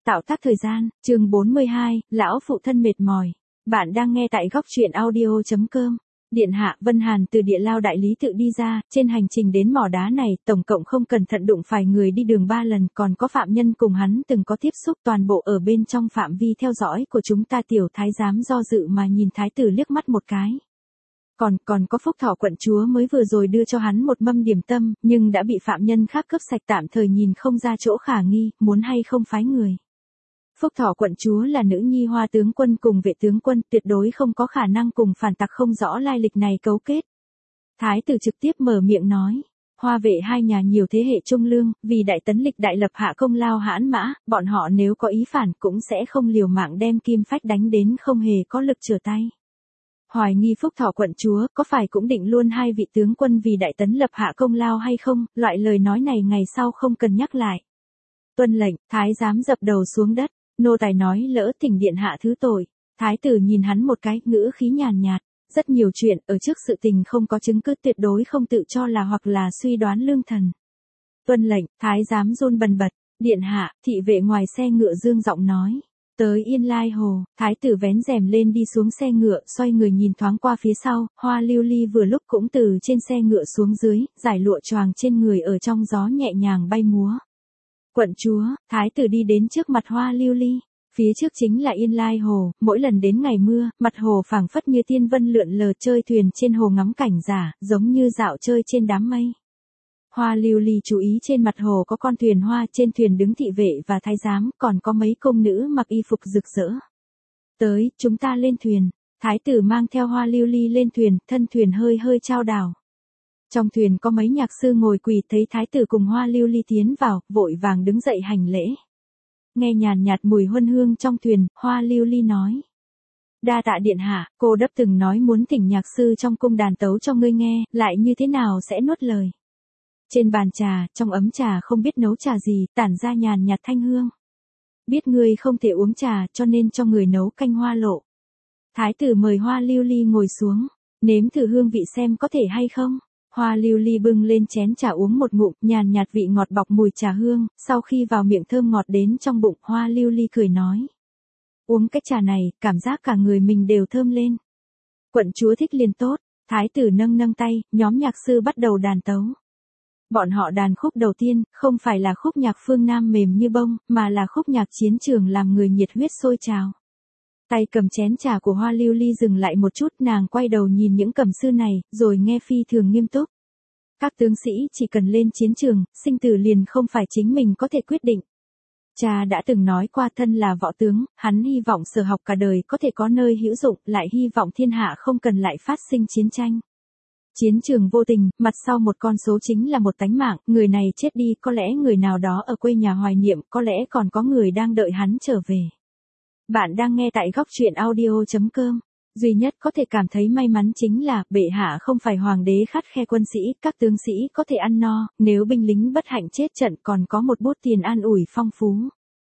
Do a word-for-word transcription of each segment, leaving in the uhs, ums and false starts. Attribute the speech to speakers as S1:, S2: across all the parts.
S1: Tạo tác thời gian, chương bốn mươi hai, lão phụ thân mệt mỏi. Bạn đang nghe tại góc truyện audio chấm com. Điện hạ, Vân Hàn từ địa lao đại lý tự đi ra, trên hành trình đến mỏ đá này, tổng cộng không cẩn thận đụng phải người đi đường ba lần, còn có phạm nhân cùng hắn từng có tiếp xúc, toàn bộ ở bên trong phạm vi theo dõi của chúng ta. Tiểu thái giám do dự mà nhìn thái tử liếc mắt một cái. Còn, còn có Phúc Thọ quận chúa mới vừa rồi đưa cho hắn một mâm điểm tâm, nhưng đã bị phạm nhân khác cướp sạch, tạm thời nhìn không ra chỗ khả nghi, muốn hay không phái người. Phúc Thọ quận chúa là nữ nhi Hoa tướng quân cùng Vệ tướng quân, tuyệt đối không có khả năng cùng phản tặc không rõ lai lịch này cấu kết. Thái tử trực tiếp mở miệng nói, Hoa Vệ hai nhà nhiều thế hệ trung lương, vì đại tấn lịch đại lập hạ công lao hãn mã, bọn họ nếu có ý phản cũng sẽ không liều mạng đem kim phách đánh đến không hề có lực trở tay. Hoài nghi Phúc Thọ quận chúa có phải cũng định luôn hai vị tướng quân vì đại tấn lập hạ công lao hay không, loại lời nói này ngày sau không cần nhắc lại. Tuân lệnh, thái giám dập đầu xuống đất, nô tài nói lỡ thỉnh điện hạ thứ tội. Thái tử nhìn hắn một cái, ngữ khí nhàn nhạt, rất nhiều chuyện ở trước sự tình không có chứng cứ, tuyệt đối không tự cho là hoặc là suy đoán lương thần. Tuân lệnh, thái giám run bần bật, điện hạ, thị vệ ngoài xe ngựa dương giọng nói. Tới Yên Lai Hồ, thái tử vén rèm lên đi xuống xe ngựa, xoay người nhìn thoáng qua phía sau, Hoa Lưu Ly vừa lúc cũng từ trên xe ngựa xuống dưới, giải lụa choàng trên người ở trong gió nhẹ nhàng bay múa. Quận chúa, thái tử đi đến trước mặt Hoa Lưu Ly, phía trước chính là Yên Lai Hồ, mỗi lần đến ngày mưa, mặt hồ phảng phất như tiên vân lượn lờ, chơi thuyền trên hồ ngắm cảnh giả, giống như dạo chơi trên đám mây. Hoa Lưu Ly chú ý trên mặt hồ có con thuyền hoa, trên thuyền đứng thị vệ và thái giám, còn có mấy công nữ mặc y phục rực rỡ. Tới, chúng ta lên thuyền. Thái tử mang theo Hoa Lưu Ly lên thuyền, thân thuyền hơi hơi chao đảo. Trong thuyền có mấy nhạc sư ngồi quỳ, thấy thái tử cùng Hoa Lưu Ly tiến vào, vội vàng đứng dậy hành lễ. Nghe nhàn nhạt mùi huân hương trong thuyền, Hoa Lưu Ly nói. Đa tạ điện hạ, cô đáp từng nói muốn thỉnh nhạc sư trong cung đàn tấu cho ngươi nghe, lại như thế nào sẽ nuốt lời. Trên bàn trà, trong ấm trà không biết nấu trà gì, tản ra nhàn nhạt thanh hương. Biết ngươi không thể uống trà, cho nên cho người nấu canh hoa lộ. Thái tử mời Hoa Lưu Ly ngồi xuống, nếm thử hương vị xem có thể hay không. Hoa Lưu Ly bưng lên chén trà uống một ngụm, nhàn nhạt vị ngọt bọc mùi trà hương, sau khi vào miệng thơm ngọt đến trong bụng, Hoa Lưu Ly cười nói. Uống cái trà này, cảm giác cả người mình đều thơm lên. Quận chúa thích liền tốt, thái tử nâng nâng tay, nhóm nhạc sư bắt đầu đàn tấu. Bọn họ đàn khúc đầu tiên, không phải là khúc nhạc phương Nam mềm như bông, mà là khúc nhạc chiến trường làm người nhiệt huyết sôi trào. Tay cầm chén trà của Hoa Lưu Ly dừng lại một chút, nàng quay đầu nhìn những cầm sư này, rồi nghe phi thường nghiêm túc. Các tướng sĩ chỉ cần lên chiến trường, sinh tử liền không phải chính mình có thể quyết định. Cha đã từng nói qua thân là võ tướng, hắn hy vọng sở học cả đời có thể có nơi hữu dụng, lại hy vọng thiên hạ không cần lại phát sinh chiến tranh. Chiến trường vô tình, mặt sau một con số chính là một tánh mạng, người này chết đi, có lẽ người nào đó ở quê nhà hoài niệm, có lẽ còn có người đang đợi hắn trở về. Bạn đang nghe tại góc truyện audio chấm com. Duy nhất có thể cảm thấy may mắn chính là, bệ hạ không phải hoàng đế khắt khe quân sĩ, các tướng sĩ có thể ăn no, nếu binh lính bất hạnh chết trận còn có một bút tiền an ủi phong phú.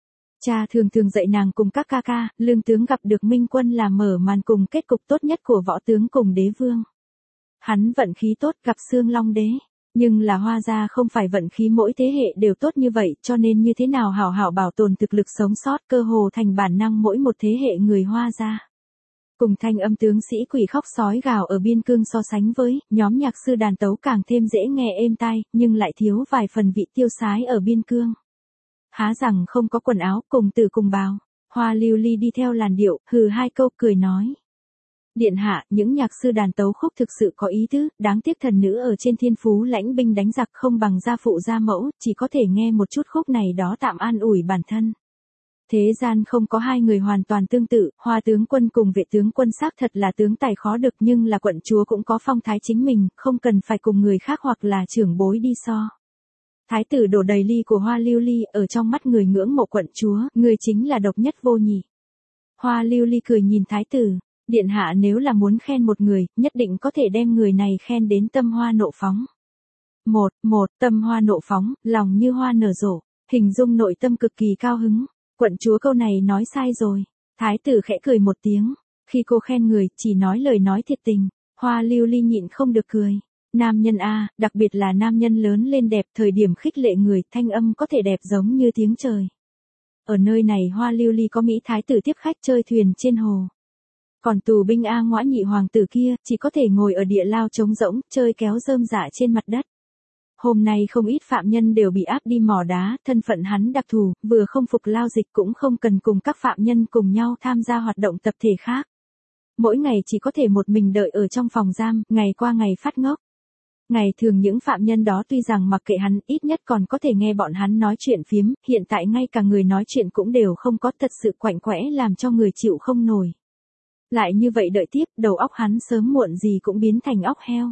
S1: Cha thường thường dạy nàng cùng các ca ca, lương tướng gặp được minh quân là mở màn cùng kết cục tốt nhất của võ tướng cùng đế vương. Hắn vận khí tốt gặp Xương Long đế, nhưng là Hoa gia không phải vận khí mỗi thế hệ đều tốt như vậy, cho nên như thế nào hảo hảo bảo tồn thực lực sống sót, cơ hồ thành bản năng mỗi một thế hệ người Hoa gia. Cùng thanh âm tướng sĩ quỷ khóc sói gào ở biên cương so sánh với, nhóm nhạc sư đàn tấu càng thêm dễ nghe êm tai, nhưng lại thiếu vài phần vị tiêu sái ở biên cương. Há rằng không có quần áo, cùng tử cùng bào. Hoa Lưu Ly đi theo làn điệu, hừ hai câu cười nói. Điện hạ, những nhạc sư đàn tấu khúc thực sự có ý tứ, đáng tiếc thần nữ ở trên thiên phú lãnh binh đánh giặc không bằng gia phụ gia mẫu, chỉ có thể nghe một chút khúc này đó tạm an ủi bản thân. Thế gian không có hai người hoàn toàn tương tự, Hoa tướng quân cùng Vệ tướng quân xác thật là tướng tài khó được, nhưng là quận chúa cũng có phong thái chính mình, không cần phải cùng người khác hoặc là trưởng bối đi so. Thái tử đổ đầy ly của Hoa Lưu Ly, ở trong mắt người ngưỡng mộ quận chúa, người chính là độc nhất vô nhị. Hoa Lưu Ly cười nhìn thái tử. Điện hạ nếu là muốn khen một người, nhất định có thể đem người này khen đến tâm hoa nộ phóng. Một, một, tâm hoa nộ phóng, lòng như hoa nở rộ, hình dung nội tâm cực kỳ cao hứng. Quận chúa câu này nói sai rồi. Thái tử khẽ cười một tiếng. Khi cô khen người, chỉ nói lời nói thiệt tình. Hoa Lưu Ly nhịn không được cười. Nam nhân a, đặc biệt là nam nhân lớn lên đẹp, thời điểm khích lệ người, thanh âm có thể đẹp giống như tiếng trời. Ở nơi này Hoa Lưu Ly có Mỹ thái tử tiếp khách chơi thuyền trên hồ. Còn tù binh A Ngõa nhị hoàng tử kia, chỉ có thể ngồi ở địa lao trống rỗng, chơi kéo rơm rạ trên mặt đất. Hôm nay không ít phạm nhân đều bị áp đi mỏ đá, thân phận hắn đặc thù, vừa không phục lao dịch cũng không cần cùng các phạm nhân cùng nhau tham gia hoạt động tập thể khác. Mỗi ngày chỉ có thể một mình đợi ở trong phòng giam, ngày qua ngày phát ngốc. Ngày thường những phạm nhân đó tuy rằng mặc kệ hắn, ít nhất còn có thể nghe bọn hắn nói chuyện phiếm, hiện tại ngay cả người nói chuyện cũng đều không có, thật sự quạnh quẽ làm cho người chịu không nổi. Lại như vậy đợi tiếp, đầu óc hắn sớm muộn gì cũng biến thành óc heo.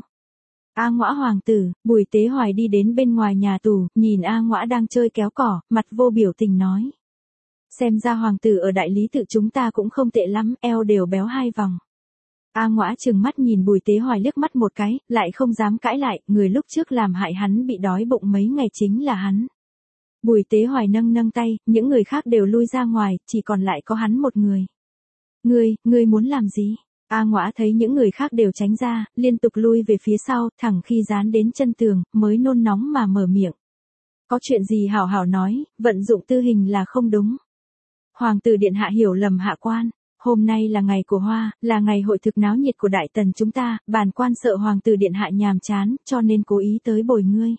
S1: A Ngõa hoàng tử, Bùi Tế Hoài đi đến bên ngoài nhà tù, nhìn A Ngõa đang chơi kéo cỏ, mặt vô biểu tình nói. Xem ra hoàng tử ở đại lý tự chúng ta cũng không tệ lắm, eo đều béo hai vòng. A Ngõa trừng mắt nhìn Bùi Tế Hoài liếc mắt một cái, lại không dám cãi lại, người lúc trước làm hại hắn bị đói bụng mấy ngày chính là hắn. Bùi Tế Hoài nâng nâng tay, những người khác đều lui ra ngoài, chỉ còn lại có hắn một người. Ngươi, ngươi muốn làm gì? A Ngõa thấy những người khác đều tránh ra, liên tục lui về phía sau, thẳng khi dán đến chân tường, mới nôn nóng mà mở miệng. Có chuyện gì hảo hảo nói, vận dụng tư hình là không đúng. Hoàng tử điện hạ hiểu lầm hạ quan. Hôm nay là ngày của Hoa, là ngày hội thực náo nhiệt của đại tần chúng ta, bản quan sợ hoàng tử điện hạ nhàm chán, cho nên cố ý tới bồi ngươi.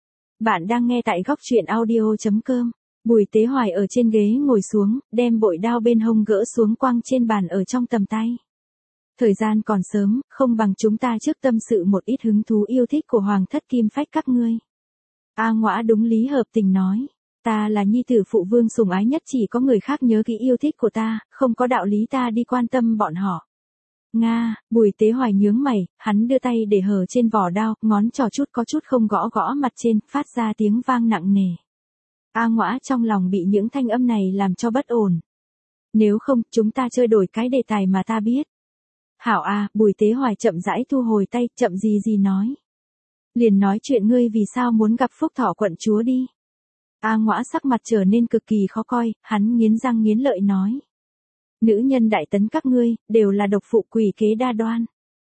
S1: Bạn đang nghe tại góc truyện audio chấm com. Bùi Tế Hoài ở trên ghế ngồi xuống, đem bội đao bên hông gỡ xuống quăng trên bàn ở trong tầm tay. Thời gian còn sớm, không bằng chúng ta trước tâm sự một ít hứng thú yêu thích của hoàng thất Kim Phách các ngươi. A Ngõa đúng lý hợp tình nói. Ta là nhi tử phụ vương sủng ái nhất, chỉ có người khác nhớ kỹ yêu thích của ta, không có đạo lý ta đi quan tâm bọn họ. Nga, Bùi Tế Hoài nhướng mày, hắn đưa tay để hở trên vỏ đao, ngón trỏ chút có chút không gõ gõ mặt trên, phát ra tiếng vang nặng nề. A Ngõa trong lòng bị những thanh âm này làm cho bất ổn. Nếu không, chúng ta chơi đổi cái đề tài mà ta biết. Hảo a, Bùi Tế Hoài chậm rãi thu hồi tay, chậm gì gì nói. Liền nói chuyện ngươi vì sao muốn gặp Phúc Thọ quận chúa đi. A Ngõa sắc mặt trở nên cực kỳ khó coi, hắn nghiến răng nghiến lợi nói. Nữ nhân đại tấn các ngươi, đều là độc phụ quỷ kế đa đoan.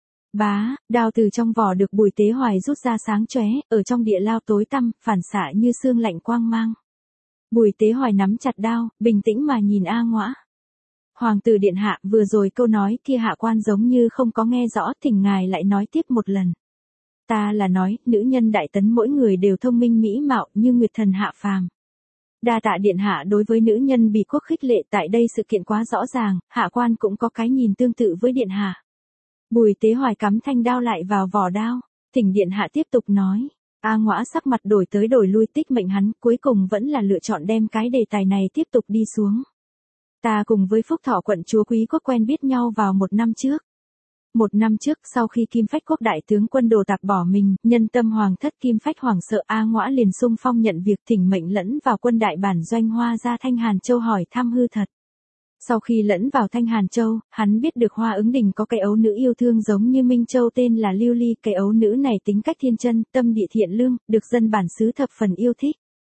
S1: Bá, đao từ trong vỏ được Bùi Tế Hoài rút ra sáng chóe, ở trong địa lao tối tăm, phản xạ như sương lạnh quang mang. Bùi Tế Hoài nắm chặt đao, bình tĩnh mà nhìn A Ngõa. Hoàng tử điện hạ, vừa rồi câu nói kia hạ quan giống như không có nghe rõ, thỉnh ngài lại nói tiếp một lần. Ta là nói, nữ nhân đại tấn mỗi người đều thông minh mỹ mạo như nguyệt thần hạ phàm. Đa tạ điện hạ đối với nữ nhân bị quốc khích lệ, tại đây sự kiện quá rõ ràng, hạ quan cũng có cái nhìn tương tự với điện hạ. Bùi Tế Hoài cắm thanh đao lại vào vỏ đao, thỉnh điện hạ tiếp tục nói. A Ngõa sắc mặt đổi tới đổi lui, tích mệnh hắn, cuối cùng vẫn là lựa chọn đem cái đề tài này tiếp tục đi xuống. Ta cùng với Phúc Thọ quận chúa quý quốc quen biết nhau vào một năm trước. Một năm trước, sau khi Kim Phách quốc đại tướng quân Đồ Tạp bỏ mình, nhân tâm hoàng thất Kim Phách hoảng sợ, A Ngõa liền xung phong nhận việc, thỉnh mệnh lẫn vào quân đại bản doanh Hoa ra Thanh Hàn Châu hỏi thăm hư thật. Sau khi lẫn vào Thanh Hàn Châu, hắn biết được Hoa Ứng Đình có cái ấu nữ yêu thương giống như Minh Châu tên là Lưu Ly, cái ấu nữ này tính cách thiên chân, tâm địa thiện lương, được dân bản xứ thập phần yêu thích.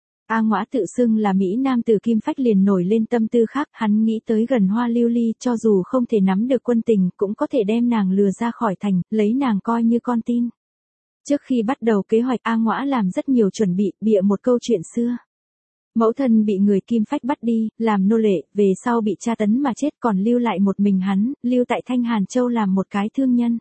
S1: A Ngõa tự xưng là Mỹ Nam từ Kim Phách liền nổi lên tâm tư khác, hắn nghĩ tới gần Hoa Lưu Ly, cho dù không thể nắm được quân tình, cũng có thể đem nàng lừa ra khỏi thành, lấy nàng coi như con tin. Trước khi bắt đầu kế hoạch, A Ngõa làm rất nhiều chuẩn bị, bịa một câu chuyện xưa. Mẫu thân bị người Kim Phách bắt đi, làm nô lệ, về sau bị tra tấn mà chết, còn lưu lại một mình hắn, lưu tại Thanh Hàn Châu làm một cái thương nhân.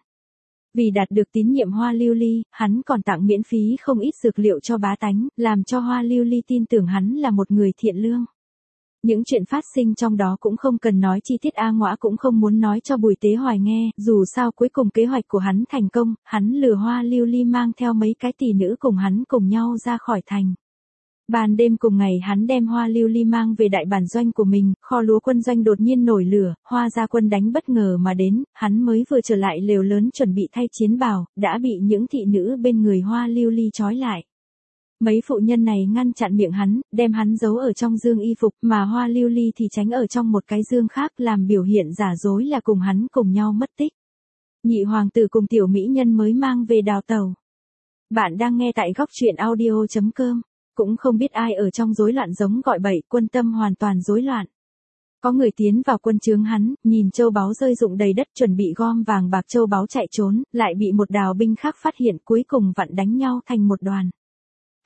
S1: Vì đạt được tín nhiệm Hoa Lưu Ly, hắn còn tặng miễn phí không ít dược liệu cho bá tánh, làm cho Hoa Lưu Ly tin tưởng hắn là một người thiện lương. Những chuyện phát sinh trong đó cũng không cần nói chi tiết, A Ngõa cũng không muốn nói cho Bùi Tế Hoài nghe, dù sao cuối cùng kế hoạch của hắn thành công, hắn lừa Hoa Lưu Ly mang theo mấy cái tỷ nữ cùng hắn cùng nhau ra khỏi thành. Ban đêm cùng ngày hắn đem Hoa Lưu Ly mang về đại bản doanh của mình, kho lúa quân doanh đột nhiên nổi lửa, Hoa gia quân đánh bất ngờ mà đến, hắn mới vừa trở lại lều lớn chuẩn bị thay chiến bào, đã bị những thị nữ bên người Hoa Lưu Ly trói lại. Mấy phụ nhân này ngăn chặn miệng hắn, đem hắn giấu ở trong dương y phục, mà Hoa Lưu Ly thì tránh ở trong một cái dương khác, làm biểu hiện giả dối là cùng hắn cùng nhau mất tích. Nhị hoàng tử cùng tiểu mỹ nhân mới mang về đào tàu. Bạn đang nghe tại góc truyện audio chấm com. Cũng không biết ai ở trong rối loạn giống gọi bậy, quân tâm hoàn toàn rối loạn. Có người tiến vào quân trướng hắn, nhìn châu báu rơi rụng đầy đất, chuẩn bị gom vàng bạc châu báu chạy trốn, lại bị một đào binh khác phát hiện, cuối cùng vặn đánh nhau thành một đoàn.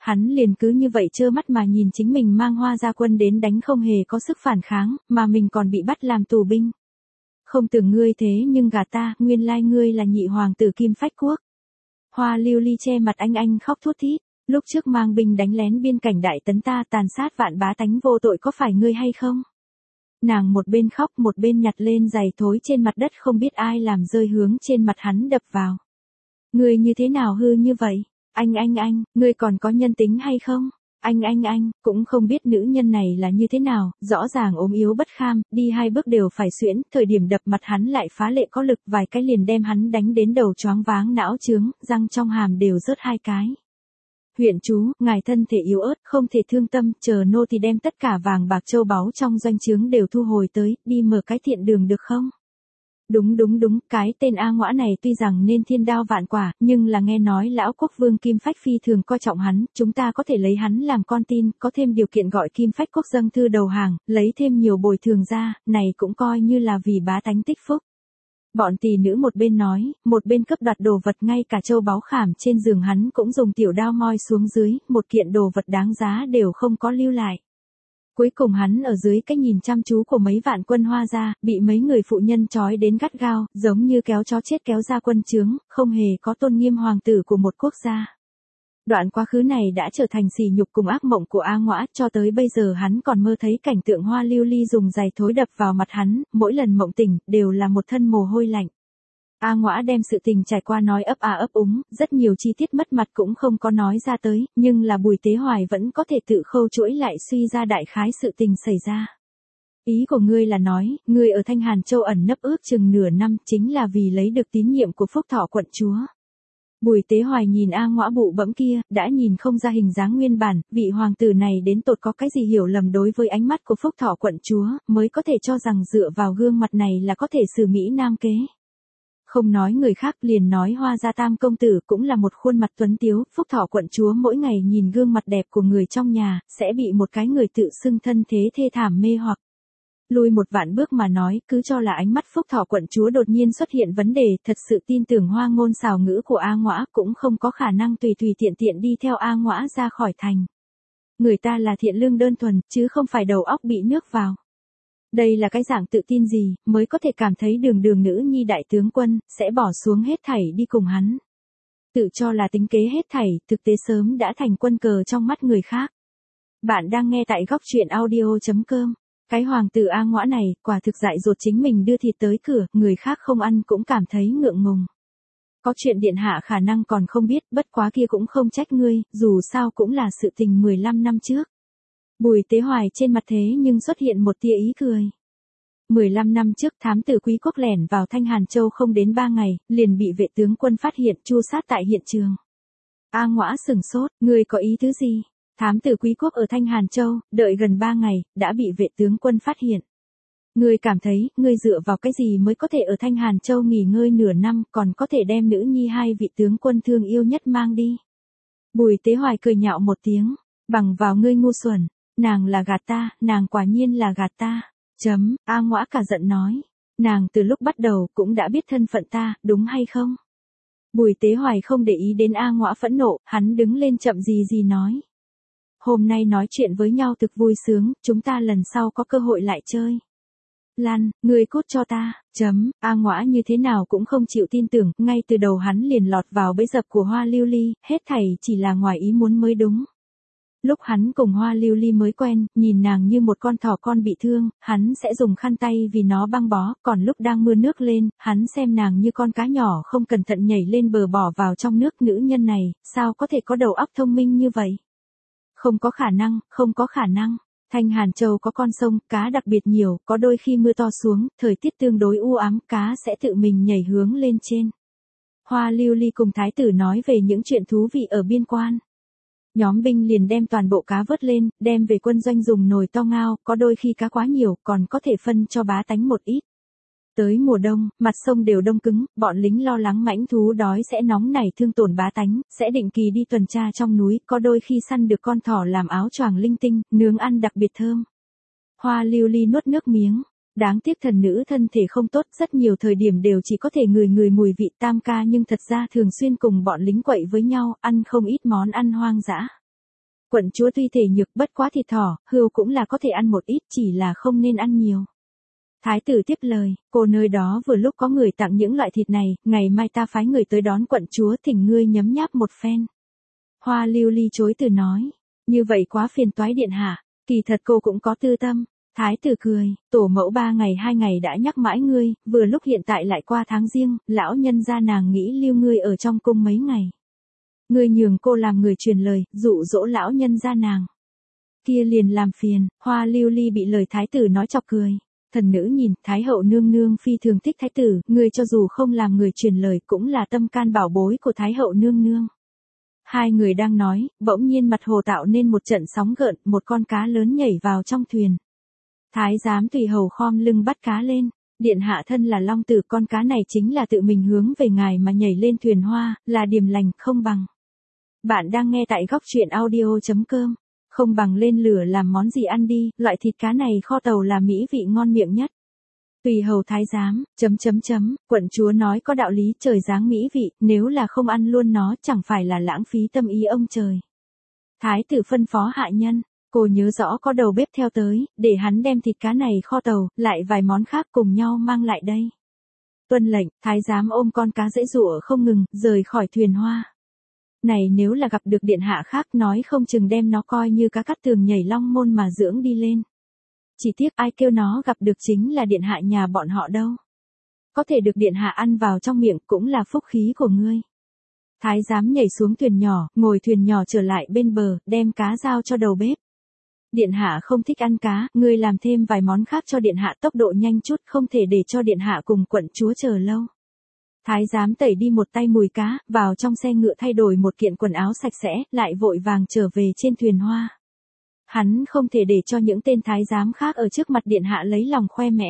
S1: hắn liền cứ như vậy trơ mắt mà nhìn chính mình mang Hoa gia quân đến đánh không hề có sức phản kháng, mà mình còn bị bắt làm tù binh. Không tưởng ngươi thế nhưng gạt ta, nguyên lai ngươi là nhị hoàng tử Kim Phách Quốc. Hoa Lưu Ly che mặt anh anh khóc thút thít, lúc trước mang binh đánh lén biên cảnh Đại Tấn ta tàn sát vạn bá tánh vô tội có phải ngươi hay không? Nàng một bên khóc một bên nhặt lên giày thối trên mặt đất không biết ai làm rơi hướng trên mặt hắn đập vào. Ngươi như thế nào hư như vậy? Anh anh anh, ngươi còn có nhân tính hay không? Anh anh anh, cũng không biết nữ nhân này là như thế nào, rõ ràng ốm yếu bất kham, đi hai bước đều phải xuyễn, thời điểm đập mặt hắn lại phá lệ có lực vài cái liền đem hắn đánh đến đầu choáng váng não trướng, răng trong hàm đều rớt hai cái. Huyện chú, ngài thân thể yếu ớt, không thể thương tâm, chờ nô thì đem tất cả vàng bạc châu báu trong doanh trướng đều thu hồi tới, đi mở cái thiện đường được không? Đúng đúng đúng, cái tên A Ngõa này tuy rằng nên thiên đao vạn quả, nhưng là nghe nói lão quốc vương Kim Phách phi thường coi trọng hắn, chúng ta có thể lấy hắn làm con tin, có thêm điều kiện gọi Kim Phách quốc dâng thư đầu hàng, lấy thêm nhiều bồi thường ra, này cũng coi như là vì bá tánh tích phúc. Bọn tỷ nữ một bên nói, một bên cấp đoạt đồ vật, ngay cả châu báu khảm trên giường hắn cũng dùng tiểu đao moi xuống dưới, một kiện đồ vật đáng giá đều không có lưu lại. Cuối cùng hắn ở dưới cái nhìn chăm chú của mấy vạn quân Hoa gia, bị mấy người phụ nhân trói đến gắt gao, giống như kéo chó chết kéo ra quân trướng, không hề có tôn nghiêm hoàng tử của một quốc gia. Đoạn quá khứ này đã trở thành sỉ nhục cùng ác mộng của A Ngõa, cho tới bây giờ hắn còn mơ thấy cảnh tượng Hoa Lưu Ly dùng giày thối đập vào mặt hắn, mỗi lần mộng tỉnh, đều là một thân mồ hôi lạnh. A Ngõa đem sự tình trải qua nói ấp a ấp úng, rất nhiều chi tiết mất mặt cũng không có nói ra tới, nhưng là Bùi Tế Hoài vẫn có thể tự khâu chuỗi lại suy ra đại khái sự tình xảy ra. Ý của ngươi là nói, ngươi ở Thanh Hàn Châu ẩn nấp ước chừng nửa năm chính là vì lấy được tín nhiệm của Phúc Thọ quận chúa. Bùi Tế Hoài nhìn A Ngõa bụ bẫm kia, đã nhìn không ra hình dáng nguyên bản, vị hoàng tử này đến tột có cái gì hiểu lầm đối với ánh mắt của Phúc Thọ quận chúa, mới có thể cho rằng dựa vào gương mặt này là có thể xử Mỹ Nam kế. Không nói người khác, liền nói Hoa gia tam công tử cũng là một khuôn mặt tuấn tiếu, Phúc Thọ quận chúa mỗi ngày nhìn gương mặt đẹp của người trong nhà, sẽ bị một cái người tự xưng thân thế thê thảm mê hoặc. Lùi một vạn bước mà nói, cứ cho là ánh mắt Phúc Thọ quận chúa đột nhiên xuất hiện vấn đề, thật sự tin tưởng hoa ngôn xào ngữ của A Ngõa, cũng không có khả năng tùy tùy tiện tiện đi theo A Ngõa ra khỏi thành. Người ta là thiện lương đơn thuần, chứ không phải đầu óc bị nước vào. Đây là cái dạng tự tin gì, mới có thể cảm thấy đường đường nữ nhi đại tướng quân, sẽ bỏ xuống hết thảy đi cùng hắn. Tự cho là tính kế hết thảy, thực tế sớm đã thành quân cờ trong mắt người khác. Bạn đang nghe tại góc truyện audio chấm com. Cái hoàng tử A Ngõa này, quả thực dại dột chính mình đưa thịt tới cửa, người khác không ăn cũng cảm thấy ngượng ngùng. Có chuyện điện hạ khả năng còn không biết, bất quá kia cũng không trách ngươi, dù sao cũng là sự tình mười lăm năm trước. Bùi Tế Hoài trên mặt thế nhưng xuất hiện một tia ý cười. mười lăm năm trước thám tử Quý Quốc lẻn vào Thanh Hàn Châu không đến ba ngày, liền bị vệ tướng quân phát hiện tru sát tại hiện trường. A Ngõa sửng sốt, ngươi có ý tứ gì? Thám tử Quý Quốc ở Thanh Hàn Châu, đợi gần ba ngày, đã bị vệ tướng quân phát hiện. Ngươi cảm thấy, ngươi dựa vào cái gì mới có thể ở Thanh Hàn Châu nghỉ ngơi nửa năm, còn có thể đem nữ nhi hai vị tướng quân thương yêu nhất mang đi. Bùi Tế Hoài cười nhạo một tiếng, bằng vào ngươi ngu xuẩn, nàng là gạt ta, nàng quả nhiên là gạt ta. Chấm, A Ngõa cả giận nói, nàng từ lúc bắt đầu cũng đã biết thân phận ta, đúng hay không? Bùi Tế Hoài không để ý đến A Ngõa phẫn nộ, hắn đứng lên chậm gì gì nói. Hôm nay nói chuyện với nhau thực vui sướng, chúng ta lần sau có cơ hội lại chơi. Lan, ngươi cút cho ta, chấm, A Ngõa như thế nào cũng không chịu tin tưởng, ngay từ đầu hắn liền lọt vào bẫy dập của Hoa Lưu Ly, hết thảy chỉ là ngoài ý muốn mới đúng. Lúc hắn cùng Hoa Lưu Ly mới quen, nhìn nàng như một con thỏ con bị thương, hắn sẽ dùng khăn tay vì nó băng bó, còn lúc đang mưa nước lên, hắn xem nàng như con cá nhỏ không cẩn thận nhảy lên bờ bỏ vào trong nước. Nữ nhân này, sao có thể có đầu óc thông minh như vậy? Không có khả năng, không có khả năng. Thanh Hàn Châu có con sông, cá đặc biệt nhiều, có đôi khi mưa to xuống, thời tiết tương đối u ám, cá sẽ tự mình nhảy hướng lên trên. Hoa Lưu Ly cùng thái tử nói về những chuyện thú vị ở biên quan. Nhóm binh liền đem toàn bộ cá vớt lên, đem về quân doanh dùng nồi to ngao, có đôi khi cá quá nhiều, còn có thể phân cho bá tánh một ít. Tới mùa đông, mặt sông đều đông cứng, bọn lính lo lắng mãnh thú đói sẽ nóng nảy thương tổn bá tánh, sẽ định kỳ đi tuần tra trong núi, có đôi khi săn được con thỏ làm áo choàng linh tinh, nướng ăn đặc biệt thơm. Hoa Lưu Ly nuốt nước miếng, đáng tiếc thần nữ thân thể không tốt, rất nhiều thời điểm đều chỉ có thể ngửi ngửi mùi vị tam ca, nhưng thật ra thường xuyên cùng bọn lính quậy với nhau, ăn không ít món ăn hoang dã. Quận chúa tuy thể nhược bất quá thịt thỏ, hươu cũng là có thể ăn một ít, chỉ là không nên ăn nhiều. Thái tử tiếp lời, cô nơi đó vừa lúc có người tặng những loại thịt này, ngày mai ta phái người tới đón quận chúa thỉnh ngươi nhấm nháp một phen. Hoa Lưu Ly chối từ nói, như vậy quá phiền toái điện hạ, kỳ thật cô cũng có tư tâm. Thái tử cười, tổ mẫu ba ngày hai ngày đã nhắc mãi ngươi, vừa lúc hiện tại lại qua tháng riêng, lão nhân gia nàng nghĩ lưu ngươi ở trong cung mấy ngày. Ngươi nhường cô làm người truyền lời, dụ dỗ lão nhân gia nàng. Kia liền làm phiền, Hoa Lưu Ly bị lời thái tử nói chọc cười. Thần nữ nhìn, thái hậu nương nương phi thường thích thái tử, ngươi cho dù không làm người truyền lời cũng là tâm can bảo bối của thái hậu nương nương. Hai người đang nói, bỗng nhiên mặt hồ tạo nên một trận sóng gợn, một con cá lớn nhảy vào trong thuyền. Thái giám tùy hầu khom lưng bắt cá lên, điện hạ thân là long tử, con cá này chính là tự mình hướng về ngài mà nhảy lên thuyền hoa, là điềm lành không bằng. Bạn đang nghe tại góc truyện audio chấm com, không bằng lên lửa làm món gì ăn đi, loại thịt cá này kho tàu là mỹ vị ngon miệng nhất. Tùy hầu thái giám, chấm chấm chấm, quận chúa nói có đạo lý, trời giáng mỹ vị, nếu là không ăn luôn nó chẳng phải là lãng phí tâm ý ông trời. Thái tử phân phó hạ nhân, cô nhớ rõ có đầu bếp theo tới, để hắn đem thịt cá này kho tàu, lại vài món khác cùng nhau mang lại đây. Tuân lệnh, thái giám ôm con cá dễ dụa không ngừng, rời khỏi thuyền hoa. Này nếu là gặp được điện hạ khác nói không chừng đem nó coi như cá cắt tường nhảy long môn mà dưỡng đi lên. Chỉ tiếc ai kêu nó gặp được chính là điện hạ nhà bọn họ đâu. Có thể được điện hạ ăn vào trong miệng cũng là phúc khí của ngươi. Thái giám nhảy xuống thuyền nhỏ, ngồi thuyền nhỏ trở lại bên bờ, đem cá giao cho đầu bếp. Điện hạ không thích ăn cá, ngươi làm thêm vài món khác cho điện hạ, tốc độ nhanh chút, không thể để cho điện hạ cùng quận chúa chờ lâu. Thái giám tẩy đi một tay mùi cá, vào trong xe ngựa thay đổi một kiện quần áo sạch sẽ, lại vội vàng trở về trên thuyền hoa. Hắn không thể để cho những tên thái giám khác ở trước mặt điện hạ lấy lòng khoe mẽ.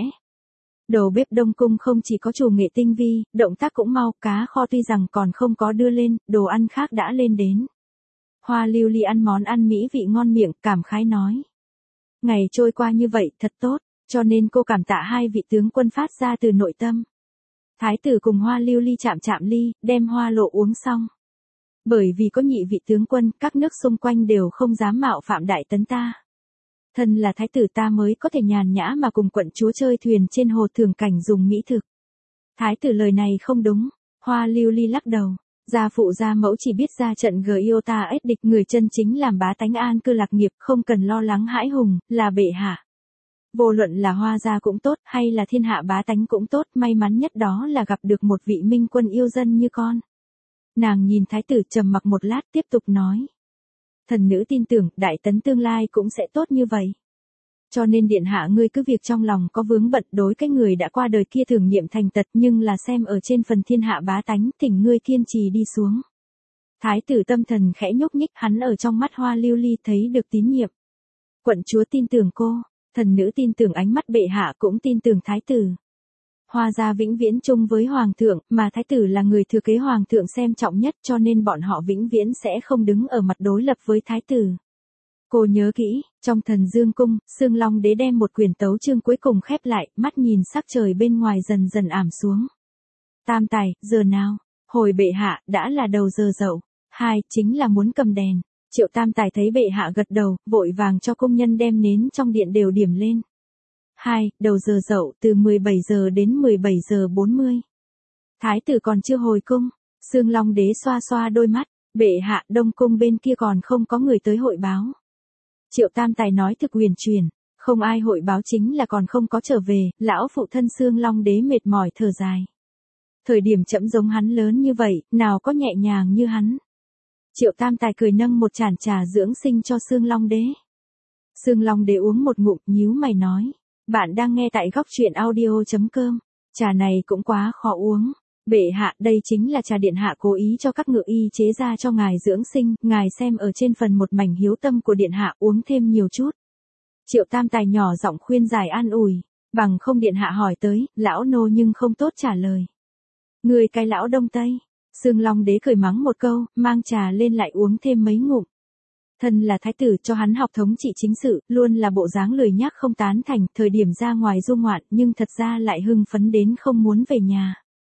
S1: Đầu bếp Đông Cung không chỉ có chủ nghệ tinh vi, động tác cũng mau, cá kho tuy rằng còn không có đưa lên, đồ ăn khác đã lên đến. Hoa Lưu Ly ăn món ăn mỹ vị ngon miệng, cảm khái nói. Ngày trôi qua như vậy, thật tốt, cho nên cô cảm tạ hai vị tướng quân phát ra từ nội tâm. Thái tử cùng Hoa Lưu Ly chạm chạm ly, đem hoa lộ uống xong. Bởi vì có nhị vị tướng quân, các nước xung quanh đều không dám mạo phạm đại tấn ta. Thân là thái tử ta mới có thể nhàn nhã mà cùng quận chúa chơi thuyền trên hồ thường cảnh dùng mỹ thực. Thái tử lời này không đúng, Hoa Lưu Ly lắc đầu. Gia phụ gia mẫu chỉ biết ra trận gờ yêu ta ết địch, người chân chính làm bá tánh an cư lạc nghiệp, không cần lo lắng hãi hùng, là bệ hạ. Vô luận là Hoa gia cũng tốt, hay là thiên hạ bá tánh cũng tốt, may mắn nhất đó là gặp được một vị minh quân yêu dân như con. Nàng nhìn thái tử trầm mặc một lát tiếp tục nói. Thần nữ tin tưởng, đại tấn tương lai cũng sẽ tốt như vậy. Cho nên điện hạ ngươi cứ việc trong lòng có vướng bận, đối cái người đã qua đời kia thường niệm thành tật, nhưng là xem ở trên phần thiên hạ bá tánh, thỉnh ngươi kiên trì đi xuống. Thái tử tâm thần khẽ nhúc nhích, hắn ở trong mắt Hoa Lưu Ly thấy được tín nhiệm. Quận chúa tin tưởng cô, thần nữ tin tưởng ánh mắt bệ hạ cũng tin tưởng thái tử. Hoa gia vĩnh viễn chung với hoàng thượng, mà thái tử là người thừa kế hoàng thượng xem trọng nhất, cho nên bọn họ vĩnh viễn sẽ không đứng ở mặt đối lập với thái tử. Cô nhớ kỹ, trong Thần Dương Cung, Sương Long Đế đem một quyển tấu chương cuối cùng khép lại, mắt nhìn sắc trời bên ngoài dần dần ảm xuống. Tam tài, giờ nào? Hồi bệ hạ, đã là đầu giờ dậu. Hai, chính là muốn cầm đèn. Triệu Tam tài thấy bệ hạ gật đầu, vội vàng cho công nhân đem nến trong điện đều điểm lên. Hai, đầu giờ dậu từ mười bảy giờ đến mười bảy giờ bốn mươi. Thái tử còn chưa hồi cung, Sương Long Đế xoa xoa đôi mắt, bệ hạ, Đông Cung bên kia còn không có người tới hội báo. Triệu Tam tài nói thực huyền truyền, không ai hội báo chính là còn không có trở về, lão phụ thân Sương Long Đế mệt mỏi thở dài. Thời điểm chậm giống hắn lớn như vậy, nào có nhẹ nhàng như hắn. Triệu Tam tài cười nâng một chản trà dưỡng sinh cho Sương Long Đế. Sương Long Đế uống một ngụm, nhíu mày nói. Bạn đang nghe tại góc truyện audio chấm com. Trà này cũng quá khó uống. Bệ hạ, đây chính là trà điện hạ cố ý cho các ngự y chế ra cho ngài dưỡng sinh, ngài xem ở trên phần một mảnh hiếu tâm của điện hạ, uống thêm nhiều chút. Triệu Tam tài nhỏ giọng khuyên giải an ủi, bằng không điện hạ hỏi tới, lão nô nhưng không tốt trả lời. Người cái lão Đông Tây. Sương Long Đế cười mắng một câu, mang trà lên lại uống thêm mấy ngụm. Thân là thái tử, cho hắn học thống trị chính sự, luôn là bộ dáng lười nhác không tán thành, thời điểm ra ngoài du ngoạn, nhưng thật ra lại hưng phấn đến không muốn về nhà.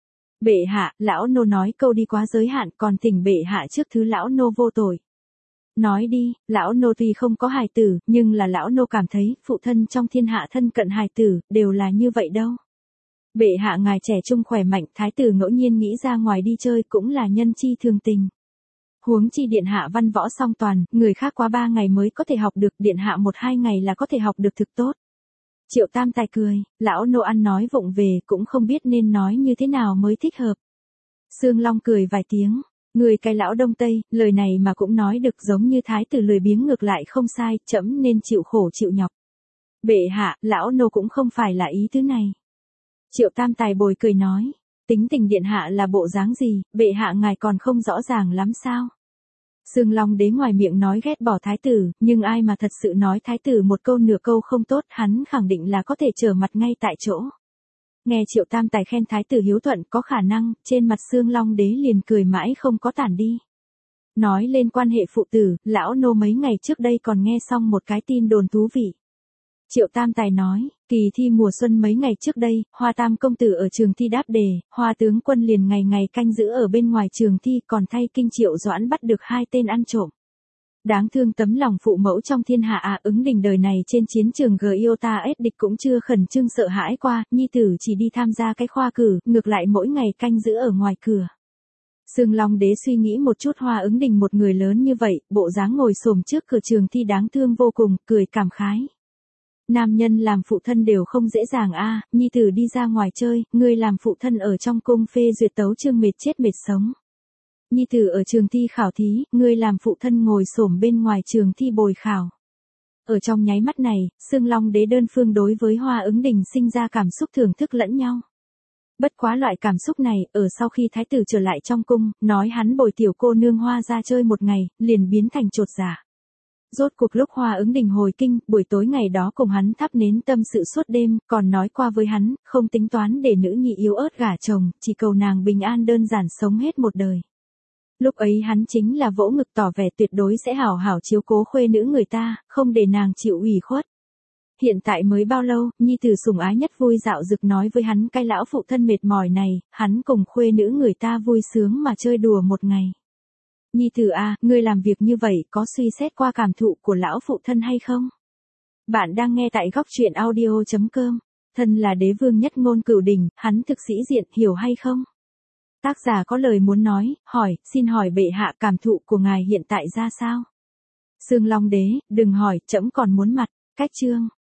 S1: Bệ hạ, lão nô nói câu đi quá giới hạn, còn thỉnh bệ hạ trước thứ lão nô vô tội. Nói đi, lão nô tuy không có hài tử, nhưng là lão nô cảm thấy, phụ thân trong thiên hạ thân cận hài tử, đều là như vậy đâu. Bệ hạ ngài trẻ trung khỏe mạnh, thái tử ngẫu nhiên nghĩ ra ngoài đi chơi cũng là nhân chi thường tình. Huống chi điện hạ văn võ song toàn, người khác quá ba ngày mới có thể học được, điện hạ một hai ngày là có thể học được thực tốt. Triệu Tam Tài cười, lão nô ăn nói vụng về, cũng không biết nên nói như thế nào mới thích hợp. Sương Long cười vài tiếng, người cái lão Đông Tây, lời này mà cũng nói được, giống như thái tử lười biếng ngược lại không sai, trẫm nên chịu khổ chịu nhọc. Bệ hạ, lão nô cũng không phải là ý thứ này. Triệu Tam Tài bồi cười nói, tính tình điện hạ là bộ dáng gì, bệ hạ ngài còn không rõ ràng lắm sao? Sương Long đế ngoài miệng nói ghét bỏ thái tử, nhưng ai mà thật sự nói thái tử một câu nửa câu không tốt, hắn khẳng định là có thể trở mặt ngay tại chỗ. Nghe Triệu Tam Tài khen thái tử hiếu thuận có khả năng, trên mặt Sương Long đế liền cười mãi không có tản đi. Nói lên quan hệ phụ tử, lão nô mấy ngày trước đây còn nghe xong một cái tin đồn thú vị. Triệu Tam Tài nói, kỳ thi mùa xuân mấy ngày trước đây, Hoa Tam công tử ở trường thi đáp đề, Hoa tướng quân liền ngày ngày canh giữ ở bên ngoài trường thi, còn thay kinh Triệu Doãn bắt được hai tên ăn trộm. Đáng thương tấm lòng phụ mẫu trong thiên hạ à, ứng đình đời này trên chiến trường Giota ết địch cũng chưa khẩn trương sợ hãi qua, nhi tử chỉ đi tham gia cái khoa cử, ngược lại mỗi ngày canh giữ ở ngoài cửa. Sương Long đế suy nghĩ một chút, Hoa ứng đình một người lớn như vậy, bộ dáng ngồi xổm trước cửa trường thi đáng thương vô cùng, cười cảm khái. Nam nhân làm phụ thân đều không dễ dàng a, nhi tử đi ra ngoài chơi, ngươi làm phụ thân ở trong cung phê duyệt tấu chương mệt chết mệt sống. Nhi tử ở trường thi khảo thí, ngươi làm phụ thân ngồi xổm bên ngoài trường thi bồi khảo. Ở trong nháy mắt này, Sương Long đế đơn phương đối với Hoa ứng đình sinh ra cảm xúc thưởng thức lẫn nhau. Bất quá loại cảm xúc này, ở sau khi thái tử trở lại trong cung, nói hắn bồi tiểu cô nương Hoa ra chơi một ngày, liền biến thành chột dạ. Rốt cuộc lúc Hoa ứng đình hồi kinh, buổi tối ngày đó cùng hắn thắp nến tâm sự suốt đêm, còn nói qua với hắn, không tính toán để nữ nhi yếu ớt gả chồng, chỉ cầu nàng bình an đơn giản sống hết một đời. Lúc ấy hắn chính là vỗ ngực tỏ vẻ tuyệt đối sẽ hảo hảo chiếu cố khuê nữ người ta, không để nàng chịu ủy khuất. Hiện tại mới bao lâu, nhi tử sủng ái nhất vui dạo dực nói với hắn cái lão phụ thân mệt mỏi này, hắn cùng khuê nữ người ta vui sướng mà chơi đùa một ngày. Nhi tử a, ngươi làm việc như vậy có suy xét qua cảm thụ của lão phụ thân hay không? Bạn đang nghe tại góc truyện audio chấm com. Thân là đế vương nhất ngôn cửu đỉnh, hắn thực sĩ diện, hiểu hay không? Tác giả có lời muốn nói, hỏi, xin hỏi bệ hạ cảm thụ của ngài hiện tại ra sao? Sương Long đế, đừng hỏi, trẫm còn muốn mặt, cách chương.